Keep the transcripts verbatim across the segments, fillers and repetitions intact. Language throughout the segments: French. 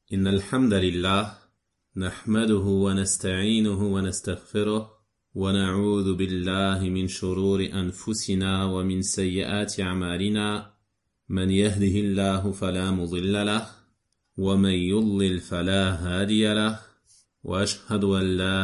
إن الحمد لله نحمده ونستعينه ونستغفره ونعوذ بالله من شرور أنفسنا ومن سيئات أعمالنا من يهده الله فلا مضل له ومن يضلل فلا هادي له وأشهد أن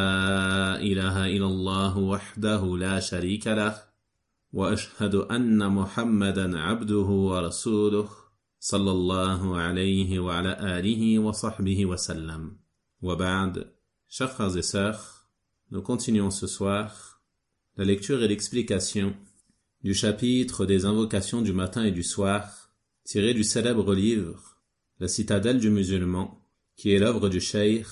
لا إله إلا الله وحده لا شريك له وأشهد أن محمدا عبده ورسوله صلى الله عليه وعلى آله وصحبه وسلم. وبعد, chers frères et sœurs, nous continuons ce soir la lecture et l'explication du chapitre des invocations du matin et du soir, tiré du célèbre livre La citadelle du musulman, qui est l'œuvre du cheikh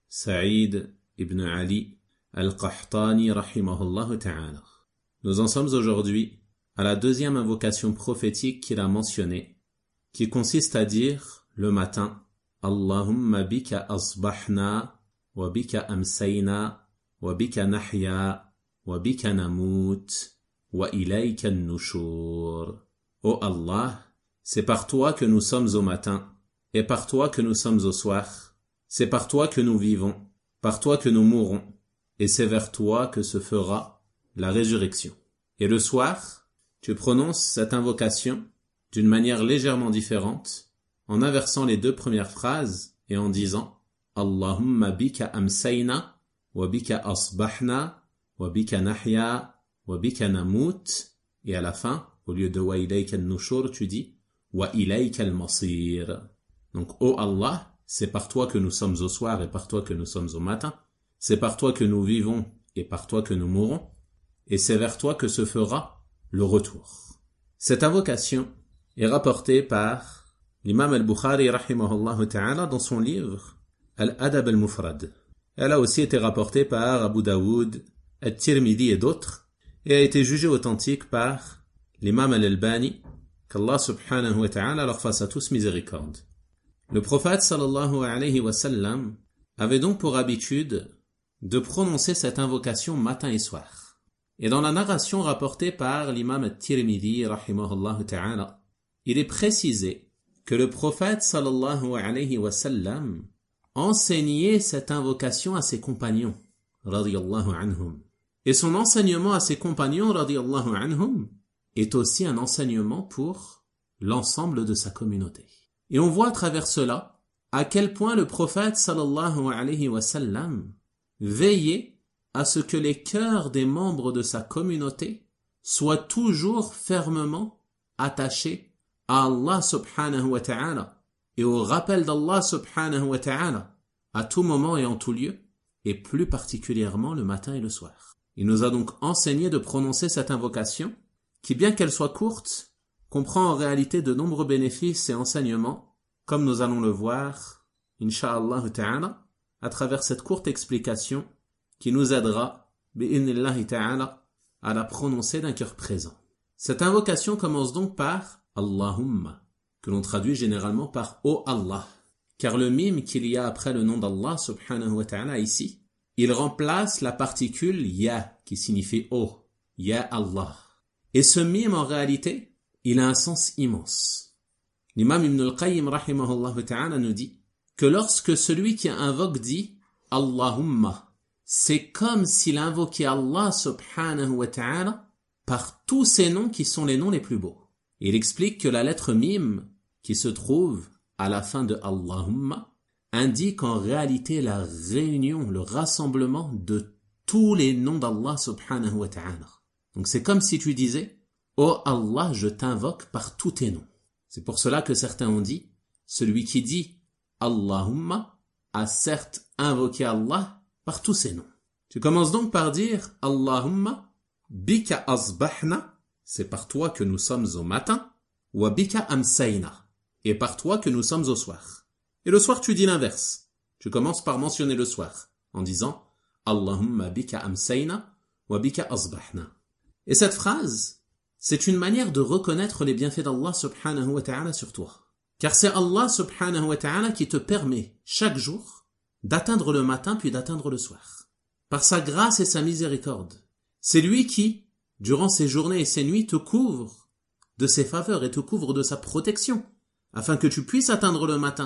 Saïd ibn Ali al-Qahtani rahimahullah ta'ala. Nous en sommes aujourd'hui à la deuxième invocation prophétique qu'il a mentionnée, qui consiste à dire le matin Allahumma bika asbahna wa bika amsayna wa bika nahya wa bika namut wa ilayka an-nushur. Ô Allah, c'est par toi que nous sommes au matin et par toi que nous sommes au soir. C'est par toi que nous vivons, par toi que nous mourrons, et c'est vers toi que se fera la résurrection. Et le soir, tu prononces cette invocation d'une manière légèrement différente, en inversant les deux premières phrases et en disant Allahumma bika amsayna wa bika asbahna wa bika nahya wa bika namut, et à la fin, au lieu de wa ilayka an-nushur, tu dis wa ilayka al-masir. Donc, ô Allah, c'est par toi que nous sommes au soir et par toi que nous sommes au matin, c'est par toi que nous vivons et par toi que nous mourrons, et c'est vers toi que se fera le retour. Cette invocation est rapportée par l'imam al-Bukhari rahimahullah ta'ala dans son livre Al-Adab al-Mufrad. Elle a aussi été rapportée par Abu Daoud, At-Tirmidhi et d'autres, et a été jugée authentique par l'imam al-Albani, qu'Allah subhanahu wa ta'ala leur fasse à tous miséricorde. Le prophète sallallahu alayhi wa sallam avait donc pour habitude de prononcer cette invocation matin et soir. Et dans la narration rapportée par l'imam At-Tirmidhi rahimahullah ta'ala, il est précisé que le prophète sallallahu alayhi wa sallam enseignait cette invocation à ses compagnons radiyallahu anhum. Et son enseignement à ses compagnons radiyallahu anhum est aussi un enseignement pour l'ensemble de sa communauté. Et on voit à travers cela à quel point le prophète sallallahu alayhi wa sallam veillait à ce que les cœurs des membres de sa communauté soient toujours fermement attachés à Allah subhanahu wa ta'ala et au rappel d'Allah subhanahu wa ta'ala à tout moment et en tout lieu, et plus particulièrement le matin et le soir. Il nous a donc enseigné de prononcer cette invocation qui, bien qu'elle soit courte, comprend en réalité de nombreux bénéfices et enseignements, comme nous allons le voir, insha'Allah ta'ala, à travers cette courte explication qui nous aidera, bi'idhnillahi ta'ala, à la prononcer d'un cœur présent. Cette invocation commence donc par Allahumma, que l'on traduit généralement par Ô Allah, car le mime qu'il y a après le nom d'Allah subhanahu wa ta'ala ici, il remplace la particule Ya, qui signifie Ô, Ya Allah. Et ce mime en réalité, il a un sens immense. L'imam Ibn al-Qayyim rahimahullah ta'ala nous dit que lorsque celui qui invoque dit Allahumma, c'est comme s'il invoquait Allah subhanahu wa ta'ala par tous ces noms qui sont les noms les plus beaux. Il explique que la lettre mim qui se trouve à la fin de Allahumma indique en réalité la réunion, le rassemblement de tous les noms d'Allah subhanahu wa ta'ala. Donc c'est comme si tu disais Ô Allah, je t'invoque par tous tes noms. C'est pour cela que certains ont dit celui qui dit Allahumma a certes invoqué Allah par tous ses noms. Tu commences donc par dire Allahumma bika asbahna, c'est par toi que nous sommes au matin, wa bika amsayna, et par toi que nous sommes au soir. Et le soir tu dis l'inverse. Tu commences par mentionner le soir, en disant Allahumma bika amsayna, wa bika asbahna. Et cette phrase, c'est une manière de reconnaître les bienfaits d'Allah subhanahu wa ta'ala sur toi. Car c'est Allah subhanahu wa ta'ala qui te permet, chaque jour, d'atteindre le matin puis d'atteindre le soir. Par sa grâce et sa miséricorde. C'est lui qui, durant ces journées et ces nuits, te couvre de ses faveurs et te couvre de sa protection, afin que tu puisses atteindre le matin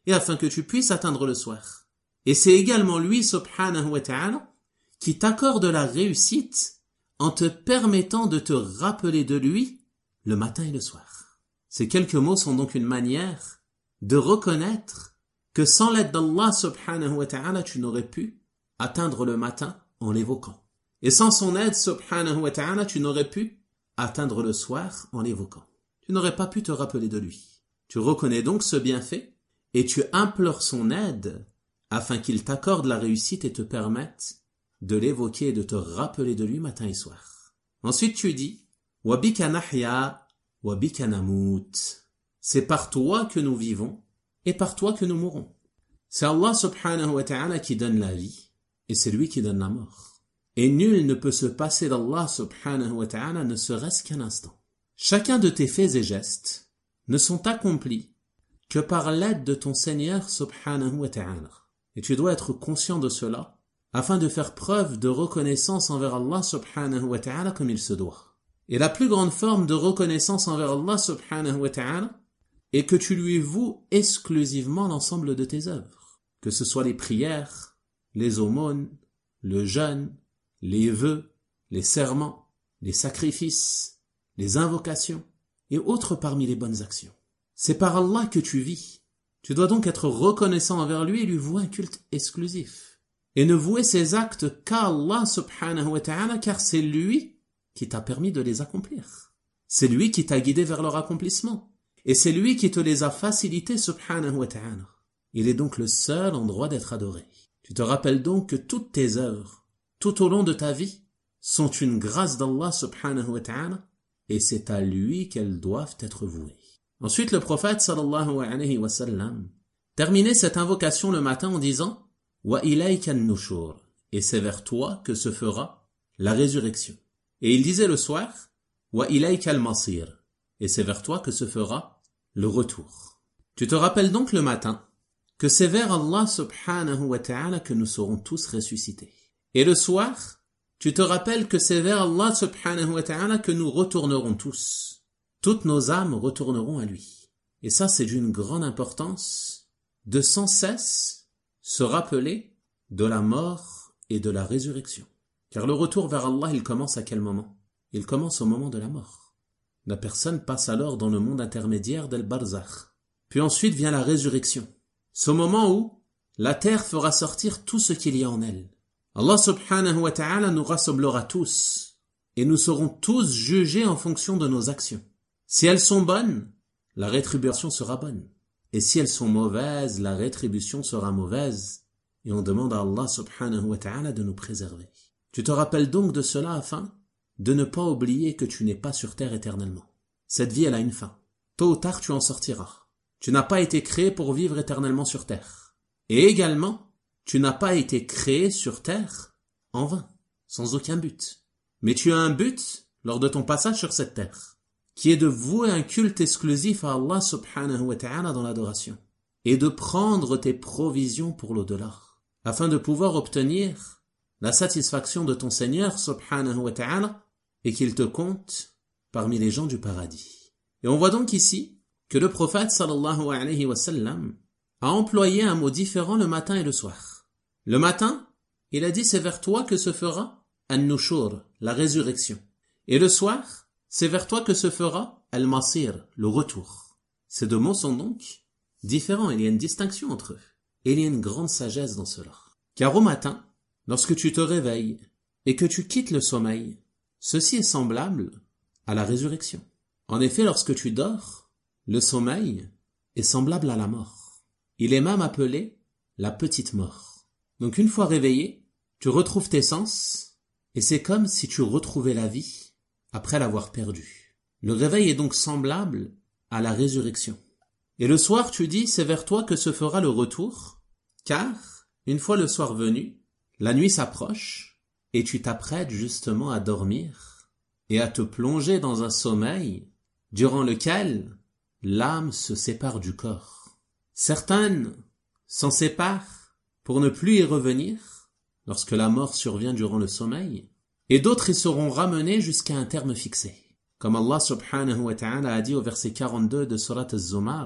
et afin que tu puisses atteindre le soir. Et c'est également lui, subhanahu wa ta'ala, qui t'accorde la réussite en te permettant de te rappeler de lui le matin et le soir. Ces quelques mots sont donc une manière de reconnaître que sans l'aide d'Allah subhanahu wa ta'ala, tu n'aurais pu atteindre le matin en l'évoquant. Et sans son aide subhanahu wa ta'ala, tu n'aurais pu atteindre le soir en l'évoquant. Tu n'aurais pas pu te rappeler de lui. Tu reconnais donc ce bienfait et tu implores son aide afin qu'il t'accorde la réussite et te permette de l'évoquer et de te rappeler de lui matin et soir. Ensuite tu dis « Wa bika nahya wa bika namut » C'est par toi que nous vivons et par toi que nous mourons. C'est Allah subhanahu wa ta'ala qui donne la vie et c'est lui qui donne la mort. Et nul ne peut se passer d'Allah subhanahu wa ta'ala ne serait-ce qu'un instant. Chacun de tes faits et gestes ne sont accomplis que par l'aide de ton Seigneur subhanahu wa ta'ala. Et tu dois être conscient de cela afin de faire preuve de reconnaissance envers Allah subhanahu wa ta'ala comme il se doit. Et la plus grande forme de reconnaissance envers Allah subhanahu wa ta'ala est que tu lui voues exclusivement l'ensemble de tes œuvres, que ce soit les prières, les aumônes, le jeûne, les vœux, les serments, les sacrifices, les invocations et autres parmi les bonnes actions. C'est par Allah que tu vis. Tu dois donc être reconnaissant envers lui et lui vouer un culte exclusif. Et ne vouer ces actes qu'à Allah subhanahu wa ta'ala car c'est lui qui t'a permis de les accomplir. C'est lui qui t'a guidé vers leur accomplissement. Et c'est lui qui te les a facilités subhanahu wa ta'ala. Il est donc le seul en droit d'être adoré. Tu te rappelles donc que toutes tes œuvres, tout au long de ta vie, sont une grâce d'Allah subhanahu wa ta'ala et c'est à lui qu'elles doivent être vouées. Ensuite, le prophète sallallahu alayhi wa sallam terminait cette invocation le matin en disant « Wa ilayka an-nushur » et c'est vers toi que se fera la résurrection. Et il disait le soir « Wa ilayka al-masir » et c'est vers toi que se fera le retour. Tu te rappelles donc le matin que c'est vers Allah subhanahu wa ta'ala que nous serons tous ressuscités. Et le soir, tu te rappelles que c'est vers Allah subhanahu wa ta'ala que nous retournerons tous. Toutes nos âmes retourneront à lui. Et ça, c'est d'une grande importance de sans cesse se rappeler de la mort et de la résurrection. Car le retour vers Allah, il commence à quel moment? Il commence au moment de la mort. La personne passe alors dans le monde intermédiaire d'Al-Barzakh. Puis ensuite vient la résurrection. Ce moment où la terre fera sortir tout ce qu'il y a en elle. Allah subhanahu wa ta'ala nous rassemblera tous et nous serons tous jugés en fonction de nos actions. Si elles sont bonnes, la rétribution sera bonne. Et si elles sont mauvaises, la rétribution sera mauvaise. Et on demande à Allah subhanahu wa ta'ala de nous préserver. Tu te rappelles donc de cela afin de ne pas oublier que tu n'es pas sur terre éternellement. Cette vie, elle a une fin. Tôt ou tard, tu en sortiras. Tu n'as pas été créé pour vivre éternellement sur terre. Et également, tu n'as pas été créé sur terre en vain, sans aucun but. Mais tu as un but lors de ton passage sur cette terre, qui est de vouer un culte exclusif à Allah subhanahu wa ta'ala dans l'adoration, et de prendre tes provisions pour l'au-delà, afin de pouvoir obtenir la satisfaction de ton Seigneur subhanahu wa ta'ala, et qu'il te compte parmi les gens du paradis. Et on voit donc ici que le prophète sallallahu alayhi wa sallam a employé un mot différent le matin et le soir. Le matin, il a dit c'est vers toi que se fera an-nushur, la résurrection. Et le soir, c'est vers toi que se fera al-masir, le retour. Ces deux mots sont donc différents, il y a une distinction entre eux. Et il y a une grande sagesse dans cela. Car au matin, lorsque tu te réveilles et que tu quittes le sommeil, ceci est semblable à la résurrection. En effet, lorsque tu dors, le sommeil est semblable à la mort. Il est même appelé la petite mort. Donc une fois réveillé, tu retrouves tes sens et c'est comme si tu retrouvais la vie après l'avoir perdue. Le réveil est donc semblable à la résurrection. Et le soir, tu dis, c'est vers toi que se fera le retour, car, une fois le soir venu, la nuit s'approche et tu t'apprêtes justement à dormir et à te plonger dans un sommeil durant lequel l'âme se sépare du corps. Certaines s'en séparent pour ne plus y revenir lorsque la mort survient durant le sommeil, et d'autres y seront ramenés jusqu'à un terme fixé. Comme Allah subhanahu wa ta'ala a dit au verset quarante-deux de Surat Az-Zumar,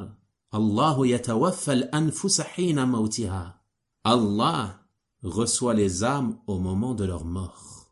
Allahu yatawaffa al-anfusa hina mawtiha. Allah reçoit les âmes au moment de leur mort.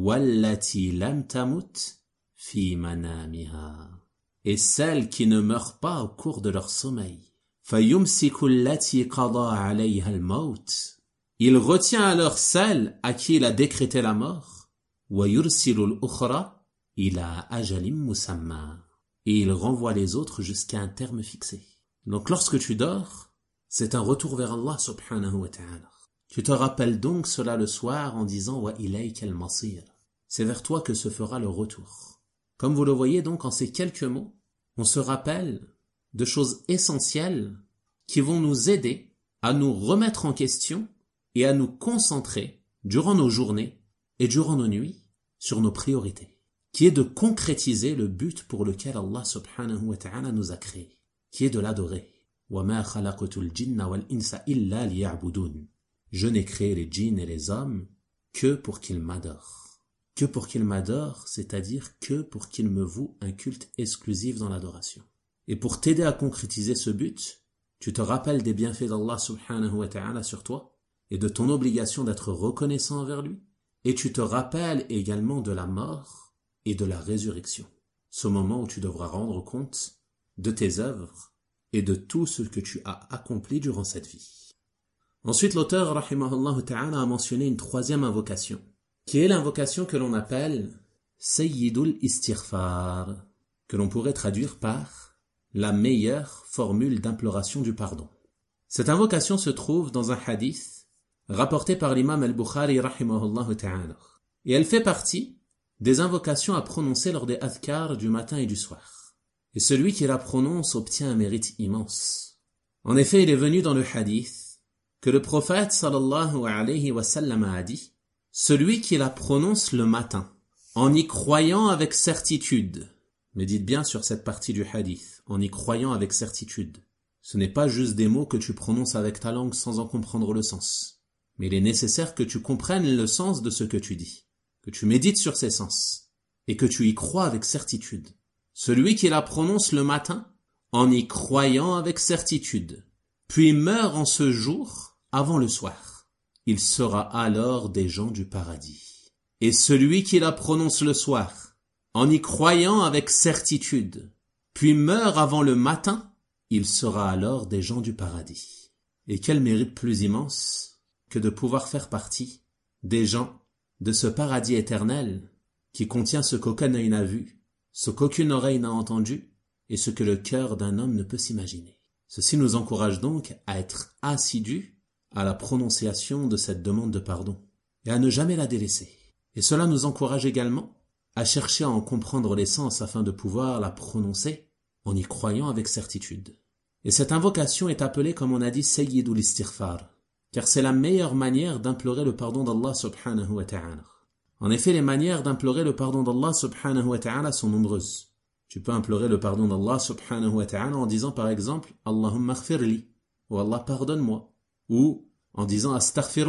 Wallati lam tamut fi manamiha. Et celles qui ne meurent pas au cours de leur sommeil. Fayumsiku allati qada alayha al-maut. Il retient alors celle à qui il a décrété la mort. Wa yursilu al-ukhra ila ajalim musamma. Et il renvoie les autres jusqu'à un terme fixé. Donc lorsque tu dors, c'est un retour vers Allah subhanahu wa ta'ala. Tu te rappelles donc cela le soir en disant wa ilayka al-masir. C'est vers toi que se fera le retour. Comme vous le voyez donc en ces quelques mots, on se rappelle de choses essentielles qui vont nous aider à nous remettre en question et à nous concentrer durant nos journées et durant nos nuits sur nos priorités, qui est de concrétiser le but pour lequel Allah subhanahu wa ta'ala nous a créés, qui est de l'adorer. وَمَا خَلَقْتُ الْجِنَّ وَالْإِنسَ إِلَّا لِيَعْبُدُونَ. Je n'ai créé les djinns et les hommes que pour qu'ils m'adorent. Que pour qu'ils m'adorent, c'est-à-dire que pour qu'ils me vouent un culte exclusif dans l'adoration. Et pour t'aider à concrétiser ce but, tu te rappelles des bienfaits d'Allah subhanahu wa ta'ala sur toi et de ton obligation d'être reconnaissant envers lui. Et tu te rappelles également de la mort et de la résurrection. Ce moment où tu devras rendre compte de tes œuvres et de tout ce que tu as accompli durant cette vie. Ensuite, l'auteur, rahimahullah ta'ala, a mentionné une troisième invocation, qui est l'invocation que l'on appelle Sayyidul Istighfar, que l'on pourrait traduire par la meilleure formule d'imploration du pardon. Cette invocation se trouve dans un hadith rapporté par l'imam al-Bukhari rahimahullah ta'ala, et elle fait partie des invocations à prononcer lors des adhkar du matin et du soir. Et celui qui la prononce obtient un mérite immense. En effet, il est venu dans le hadith que le prophète sallallahu alayhi wa sallam a dit « Celui qui la prononce le matin, en y croyant avec certitude », médite bien sur cette partie du hadith, en y croyant avec certitude. Ce n'est pas juste des mots que tu prononces avec ta langue sans en comprendre le sens, mais il est nécessaire que tu comprennes le sens de ce que tu dis, que tu médites sur ces sens, et que tu y crois avec certitude. Celui qui la prononce le matin, en y croyant avec certitude, puis meurt en ce jour avant le soir, il sera alors des gens du paradis. Et celui qui la prononce le soir, en y croyant avec certitude, puis meurt avant le matin, il sera alors des gens du paradis. Et quel mérite plus immense que de pouvoir faire partie des gens de ce paradis éternel qui contient ce qu'aucun œil n'a vu, ce qu'aucune oreille n'a entendu et ce que le cœur d'un homme ne peut s'imaginer. Ceci nous encourage donc à être assidus à la prononciation de cette demande de pardon et à ne jamais la délaisser. Et cela nous encourage également à chercher à en comprendre les sens afin de pouvoir la prononcer en y croyant avec certitude. Et cette invocation est appelée, comme on a dit, Sayyidul Istighfar, car c'est la meilleure manière d'implorer le pardon d'Allah subhanahu wa ta'ala. En effet, les manières d'implorer le pardon d'Allah subhanahu wa ta'ala sont nombreuses. Tu peux implorer le pardon d'Allah subhanahu wa ta'ala en disant par exemple « Allahumma aghfirli » ou « Allah pardonne-moi » ou en disant « Astaghfirullah »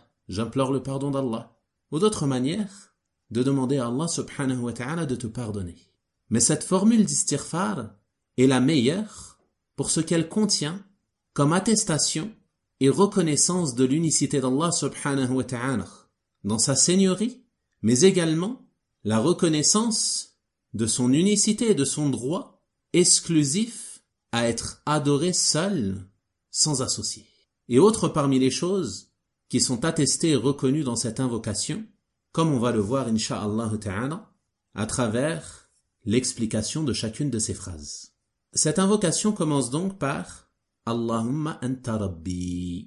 j'implore le pardon d'Allah, ou d'autres manières de demander à Allah subhanahu wa ta'ala de te pardonner. Mais cette formule d'istighfar est la meilleure pour ce qu'elle contient comme attestation et reconnaissance de l'unicité d'Allah subhanahu wa ta'ala dans sa seigneurie, mais également la reconnaissance de son unicité et de son droit exclusif à être adoré seul, sans associé. Et autre parmi les choses qui sont attestées et reconnues dans cette invocation, comme on va le voir insha'Allah ta'ala, à travers l'explication de chacune de ces phrases. Cette invocation commence donc par « Allahumma anta rabbi »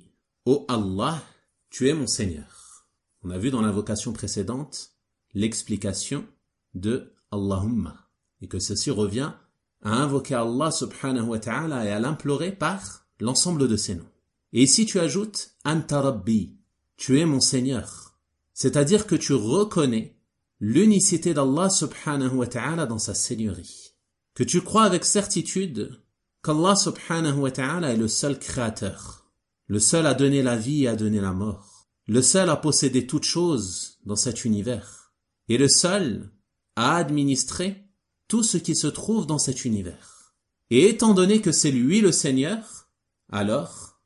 « Ô Allah, tu es mon Seigneur ». On a vu dans l'invocation précédente l'explication de Allahumma et que ceci revient à invoquer Allah subhanahu wa ta'ala et à l'implorer par l'ensemble de ses noms. Et ici tu ajoutes Anta Rabbi, tu es mon Seigneur, c'est-à-dire que tu reconnais l'unicité d'Allah subhanahu wa ta'ala dans sa seigneurie, que tu crois avec certitude qu'Allah subhanahu wa ta'ala est le seul créateur, le seul à donner la vie et à donner la mort, le seul à posséder toutes choses dans cet univers, et le seul à administrer tout ce qui se trouve dans cet univers. Et étant donné que c'est lui le Seigneur, alors,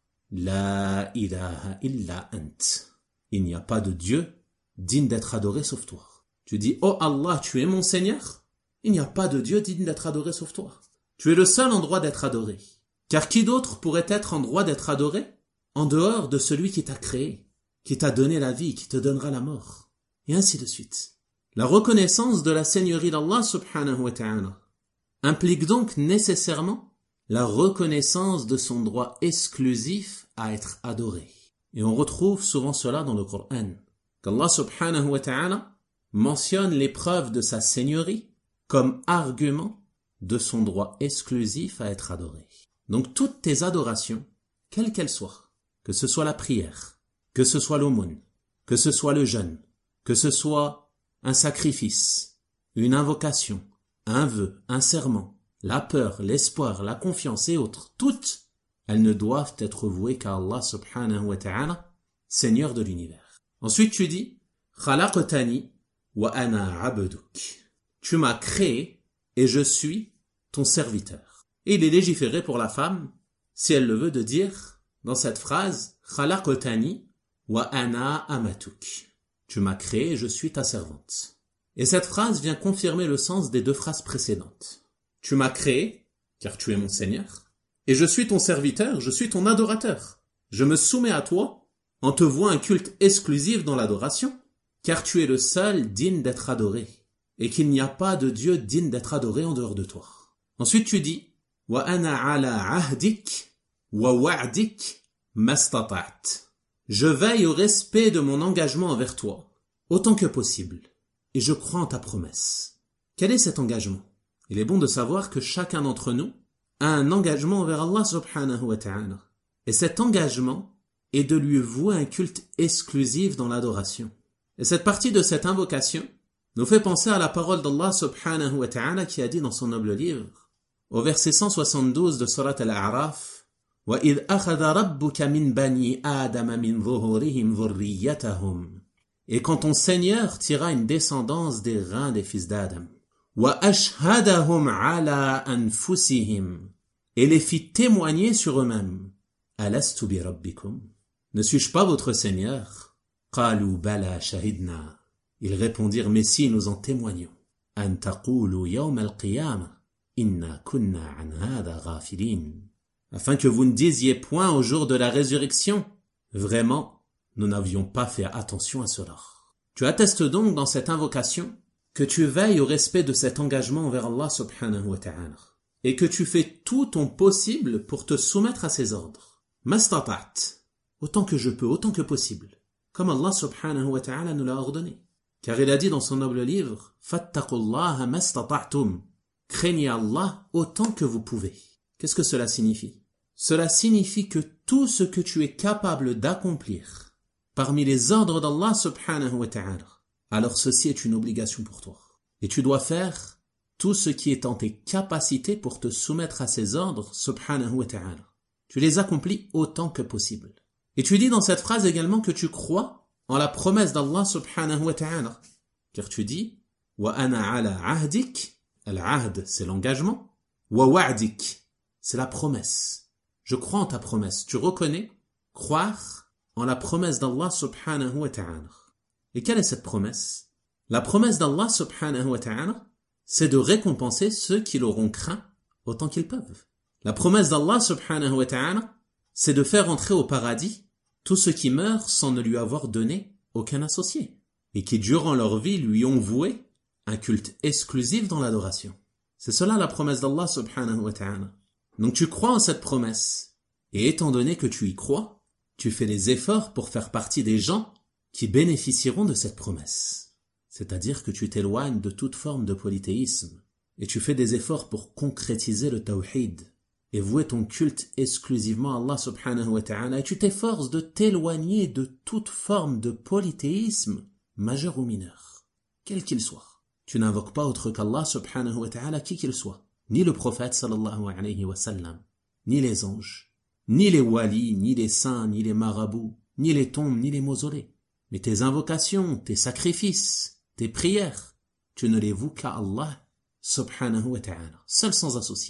la ilaha illa ant. Il n'y a pas de Dieu digne d'être adoré sauf toi. Tu dis, oh Allah, tu es mon Seigneur? Il n'y a pas de Dieu digne d'être adoré sauf toi. Tu es le seul en droit d'être adoré. Car qui d'autre pourrait être en droit d'être adoré en dehors de celui qui t'a créé, qui t'a donné la vie, qui te donnera la mort, et ainsi de suite. La reconnaissance de la Seigneurie d'Allah subhanahu wa ta'ala implique donc nécessairement la reconnaissance de son droit exclusif à être adoré. Et on retrouve souvent cela dans le Coran, qu'Allah subhanahu wa ta'ala mentionne l'épreuve de sa Seigneurie comme argument de son droit exclusif à être adoré. Donc toutes tes adorations, quelles qu'elles soient, que ce soit la prière, que ce soit l'aumône, que ce soit le jeûne, que ce soit un sacrifice, une invocation, un vœu, un serment, la peur, l'espoir, la confiance et autres, toutes, elles ne doivent être vouées qu'à Allah subhanahu wa ta'ala, Seigneur de l'univers. Ensuite tu dis, khalaqtani wa ana abduk. Tu m'as créé et je suis ton serviteur. Et il est légiféré pour la femme, si elle le veut, de dire dans cette phrase, khalaqtani wa ana amatuk. Tu m'as créé et je suis ta servante. Et cette phrase vient confirmer le sens des deux phrases précédentes. Tu m'as créé, car tu es mon Seigneur, et je suis ton serviteur, je suis ton adorateur. Je me soumets à toi en te vouant un culte exclusif dans l'adoration, car tu es le seul digne d'être adoré, et qu'il n'y a pas de Dieu digne d'être adoré en dehors de toi. Ensuite tu dis, wa ana ala ahdik wa wa'dik mastata'at. Je veille au respect de mon engagement envers toi, autant que possible, et je crois en ta promesse. Quel est cet engagement? Il est bon de savoir que chacun d'entre nous a un engagement envers Allah subhanahu wa ta'ala. Et cet engagement est de lui vouer un culte exclusif dans l'adoration. Et cette partie de cette invocation nous fait penser à la parole d'Allah subhanahu wa ta'ala qui a dit dans son noble livre, au verset cent soixante-douze de Surat Al-A'raf, وَإِذْ أَخَذَ رَبُّكَ مِنْ بَنِي آدَمَ مِنْ ظُهُورِهِمْ ذُرِّيَّتَهُمْ. Et quand ton Seigneur tira une descendance des reins des fils d'Adam, وَأَشْهَدَهُمْ عَلَىٰ أَنفُسِهِمْ, et les fit témoigner sur eux-mêmes, أَلَسْتُ بِرَبِّكُمْ, ne suis-je pas votre Seigneur? قَالُوا بَلَا شَهِدْنَا, ils répondirent, mais si, nous en témoignons. أَن تَقُولُوا يَوْمَ الْقِيَامَةِ إِنَّا كُنَّا عَنْ هَذَا غَافِلِينَ, afin que vous ne disiez point au jour de la résurrection, vraiment, nous n'avions pas fait attention à cela. Tu attestes donc dans cette invocation que tu veilles au respect de cet engagement envers Allah subhanahu wa ta'ala, et que tu fais tout ton possible pour te soumettre à ses ordres. Mastata'at, autant que je peux, autant que possible, comme Allah subhanahu wa ta'ala nous l'a ordonné. Car il a dit dans son noble livre, fattaqullaha mastata'tum, craignez Allah autant que vous pouvez. Qu'est-ce que cela signifie? Cela signifie que tout ce que tu es capable d'accomplir parmi les ordres d'Allah subhanahu wa ta'ala, alors ceci est une obligation pour toi. Et tu dois faire tout ce qui est en tes capacités pour te soumettre à ses ordres subhanahu wa ta'ala. Tu les accomplis autant que possible. Et tu dis dans cette phrase également que tu crois en la promesse d'Allah subhanahu wa ta'ala. Car tu dis, wa ana ala ahdik, al-ahd c'est l'engagement, wa wa'dik c'est la promesse. Je crois en ta promesse. Tu reconnais croire en la promesse d'Allah subhanahu wa ta'ala. Et quelle est cette promesse? La promesse d'Allah subhanahu wa ta'ala, c'est de récompenser ceux qui l'auront craint autant qu'ils peuvent. La promesse d'Allah subhanahu wa ta'ala, c'est de faire entrer au paradis tous ceux qui meurent sans ne lui avoir donné aucun associé, et qui durant leur vie lui ont voué un culte exclusif dans l'adoration. C'est cela la promesse d'Allah subhanahu wa ta'ala. Donc tu crois en cette promesse, et étant donné que tu y crois, tu fais des efforts pour faire partie des gens qui bénéficieront de cette promesse. C'est-à-dire que tu t'éloignes de toute forme de polythéisme, et tu fais des efforts pour concrétiser le tawhid, et vouer ton culte exclusivement à Allah subhanahu wa ta'ala, et tu t'efforces de t'éloigner de toute forme de polythéisme, majeur ou mineur, quel qu'il soit. Tu n'invoques pas autre qu'Allah subhanahu wa ta'ala, qui qu'il soit. Ni le prophète sallallahu alayhi wa sallam, ni les anges, ni les walis, ni les saints, ni les marabouts, ni les tombes, ni les mausolées. Mais tes invocations, tes sacrifices, tes prières, tu ne les voues qu'à Allah subhanahu wa ta'ala, seul sans associé.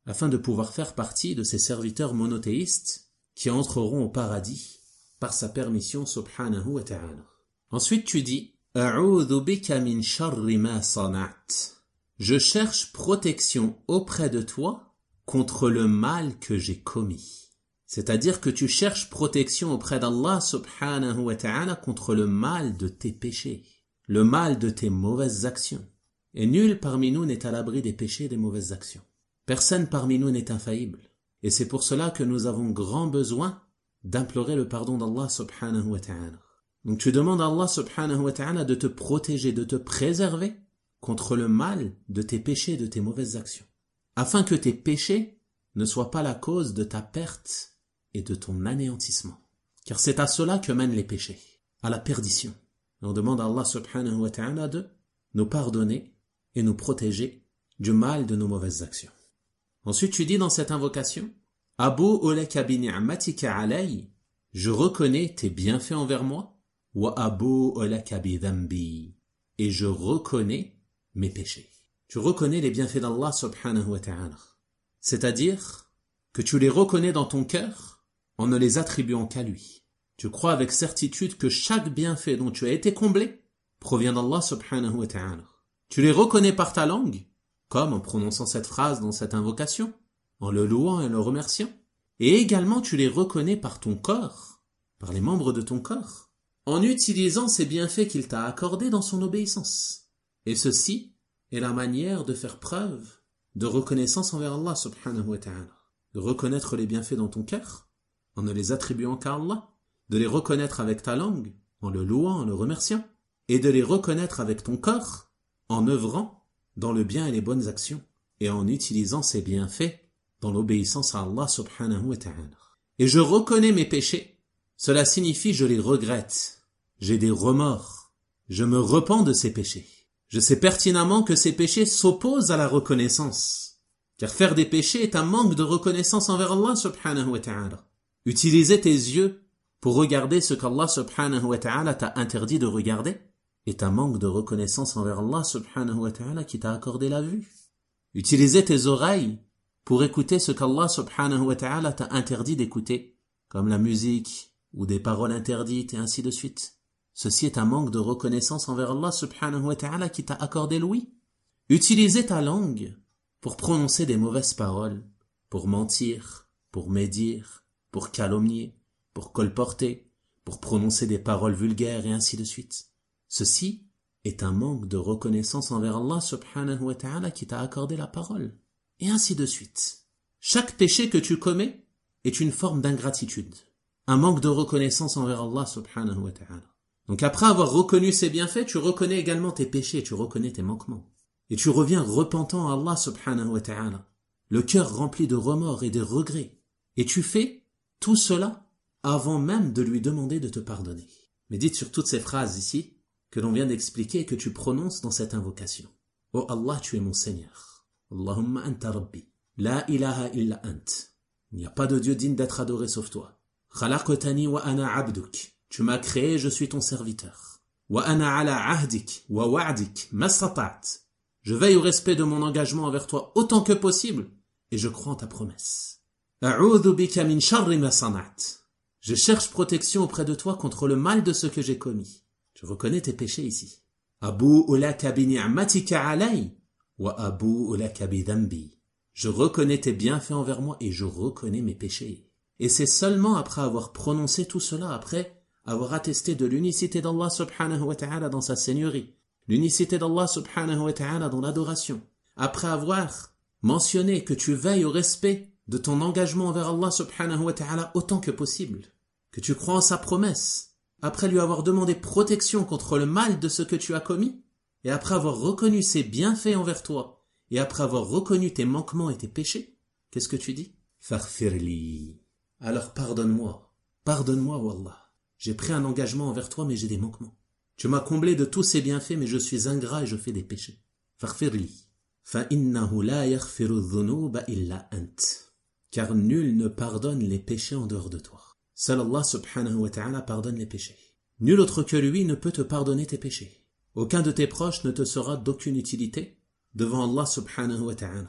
afin de pouvoir faire partie de ces serviteurs monothéistes qui entreront au paradis par sa permission subhanahu wa ta'ala. Ensuite tu dis A'udhu bika min sharri ma sana'at. Je cherche protection auprès de toi contre le mal que j'ai commis. C'est-à-dire que tu cherches protection auprès d'Allah subhanahu wa ta'ala contre le mal de tes péchés, le mal de tes mauvaises actions. Et nul parmi nous n'est à l'abri des péchés et des mauvaises actions. Personne parmi nous n'est infaillible. Et c'est pour cela que nous avons grand besoin d'implorer le pardon d'Allah subhanahu wa ta'ala. Donc tu demandes à Allah subhanahu wa ta'ala de te protéger, de te préserver contre le mal de tes péchés et de tes mauvaises actions, afin que tes péchés ne soient pas la cause de ta perte et de ton anéantissement. Car c'est à cela que mènent les péchés, à la perdition. Et on demande à Allah subhanahu wa ta'ala de nous pardonner et nous protéger du mal de nos mauvaises actions. Ensuite tu dis dans cette invocation Abu laka bi ni'matika alay, je reconnais tes bienfaits envers moi, wa abu laka bi dhanbi, et je reconnais mes péchés. Tu reconnais les bienfaits d'Allah subhanahu wa ta'ala. C'est-à-dire que tu les reconnais dans ton cœur en ne les attribuant qu'à lui. Tu crois avec certitude que chaque bienfait dont tu as été comblé provient d'Allah subhanahu wa ta'ala. Tu les reconnais par ta langue, comme en prononçant cette phrase dans cette invocation, en le louant et le remerciant. Et également tu les reconnais par ton corps, par les membres de ton corps, en utilisant ces bienfaits qu'il t'a accordés dans son obéissance. Et ceci est la manière de faire preuve de reconnaissance envers Allah subhanahu wa ta'ala. De reconnaître les bienfaits dans ton cœur, en ne les attribuant qu'à Allah, de les reconnaître avec ta langue, en le louant, en le remerciant, et de les reconnaître avec ton corps, en œuvrant dans le bien et les bonnes actions, et en utilisant ces bienfaits dans l'obéissance à Allah subhanahu wa ta'ala. Et je reconnais mes péchés, cela signifie je les regrette, j'ai des remords, je me repens de ces péchés. Je sais pertinemment que ces péchés s'opposent à la reconnaissance, car faire des péchés est un manque de reconnaissance envers Allah subhanahu wa ta'ala. Utiliser tes yeux pour regarder ce qu'Allah subhanahu wa ta'ala t'a interdit de regarder est un manque de reconnaissance envers Allah subhanahu wa ta'ala qui t'a accordé la vue. Utiliser tes oreilles pour écouter ce qu'Allah subhanahu wa ta'ala t'a interdit d'écouter, comme la musique ou des paroles interdites et ainsi de suite. Ceci est un manque de reconnaissance envers Allah subhanahu wa ta'ala qui t'a accordé l'ouïe. Utiliser ta langue pour prononcer des mauvaises paroles, pour mentir, pour médire, pour calomnier, pour colporter, pour prononcer des paroles vulgaires et ainsi de suite. Ceci est un manque de reconnaissance envers Allah subhanahu wa ta'ala qui t'a accordé la parole. Et ainsi de suite. Chaque péché que tu commets est une forme d'ingratitude, un manque de reconnaissance envers Allah subhanahu wa ta'ala. Donc après avoir reconnu ces bienfaits, tu reconnais également tes péchés, tu reconnais tes manquements. Et tu reviens repentant à Allah subhanahu wa ta'ala, le cœur rempli de remords et de regrets. Et tu fais tout cela avant même de lui demander de te pardonner. Médite sur toutes ces phrases ici que l'on vient d'expliquer et que tu prononces dans cette invocation. Oh Allah, tu es mon Seigneur. Allahumma anta rabbi. La ilaha illa ant. Il n'y a pas de Dieu digne d'être adoré sauf toi. Khalaqtani wa ana abduk. Tu m'as créé, je suis ton serviteur. Wa ana ala ahdik wa wa'dik mastata'at. Je veille au respect de mon engagement envers toi autant que possible et je crois en ta promesse. A'udhu bika min sharri ma sana'at. Je cherche protection auprès de toi contre le mal de ce que j'ai commis. Tu reconnais tes péchés ici. Abu'u laka bi ni'matika alay wa abu'u laka bi dhanbi. Je reconnais tes bienfaits envers moi et je reconnais mes péchés. Et c'est seulement après avoir prononcé tout cela, après avoir attesté de l'unicité d'Allah subhanahu wa ta'ala dans sa seigneurie, l'unicité d'Allah subhanahu wa ta'ala dans l'adoration, après avoir mentionné que tu veilles au respect de ton engagement envers Allah subhanahu wa ta'ala autant que possible, que tu crois en sa promesse, après lui avoir demandé protection contre le mal de ce que tu as commis, et après avoir reconnu ses bienfaits envers toi, et après avoir reconnu tes manquements et tes péchés, qu'est-ce que tu dis? Faghfirli. Alors pardonne-moi, pardonne-moi, Wallah. J'ai pris un engagement envers toi, mais j'ai des manquements. Tu m'as comblé de tous ces bienfaits, mais je suis ingrat et je fais des péchés. Faghfirli. Fa innahu la yaghfiru dhunuba illa ant. Car nul ne pardonne les péchés en dehors de toi. Seul Allah subhanahu wa ta'ala pardonne les péchés. Nul autre que lui ne peut te pardonner tes péchés. Aucun de tes proches ne te sera d'aucune utilité devant Allah subhanahu wa ta'ala.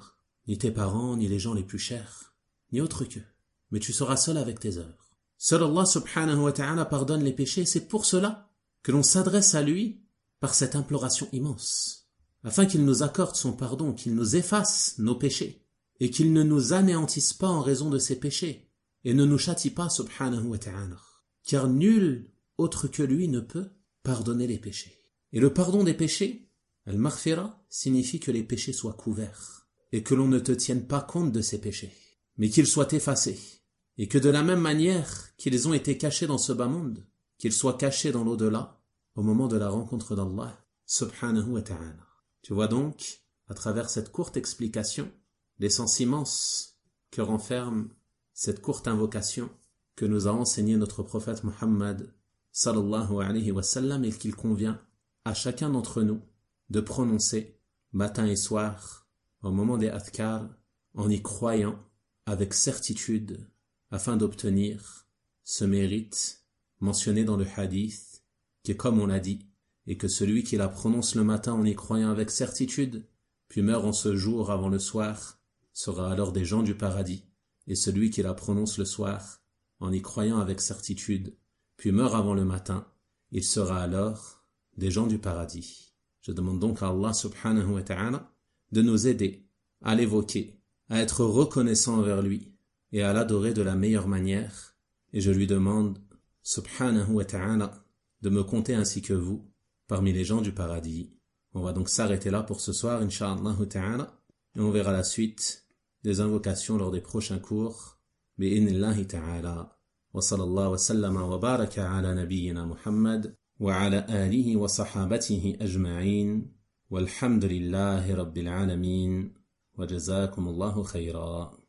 ni tes parents, ni les gens les plus chers, ni autres qu'eux. Mais tu seras seul avec tes œuvres. Seul Allah subhanahu wa ta'ala pardonne les péchés, c'est pour cela que l'on s'adresse à lui par cette imploration immense, afin qu'il nous accorde son pardon, qu'il nous efface nos péchés, et qu'il ne nous anéantisse pas en raison de ces péchés, et ne nous châtie pas subhanahu wa ta'ala. Car nul autre que lui ne peut pardonner les péchés. Et le pardon des péchés, al-maghfira, signifie que les péchés soient couverts, et que l'on ne te tienne pas compte de ces péchés, mais qu'ils soient effacés, et que de la même manière qu'ils ont été cachés dans ce bas monde, qu'ils soient cachés dans l'au-delà, au moment de la rencontre d'Allah, subhanahu wa ta'ala. Tu vois donc, à travers cette courte explication, l'essence immense que renferme cette courte invocation que nous a enseigné notre prophète Muhammad sallallahu alayhi wa sallam et qu'il convient à chacun d'entre nous de prononcer matin et soir au moment des adhkar en y croyant avec certitude afin d'obtenir ce mérite mentionné dans le hadith qui est comme on l'a dit et que celui qui la prononce le matin en y croyant avec certitude puis meurt en ce jour avant le soir sera alors des gens du paradis et celui qui la prononce le soir en y croyant avec certitude puis meurt avant le matin il sera alors des gens du paradis. Je demande donc à Allah subhanahu wa ta'ala de nous aider à l'évoquer, à être reconnaissant envers lui et à l'adorer de la meilleure manière. Et je lui demande subhanahu wa ta'ala de me compter ainsi que vous parmi les gens du paradis. On va donc s'arrêter là pour ce soir, incha'Allah ta'ala, et on verra la suite des invocations lors des prochains cours. Bi'idhnillahi ta'ala. Wa sallallahu wa sallama wa baraka ala nabiyyina Muhammad وعلى آله وصحابته أجمعين والحمد لله رب العالمين وجزاكم الله خيرا.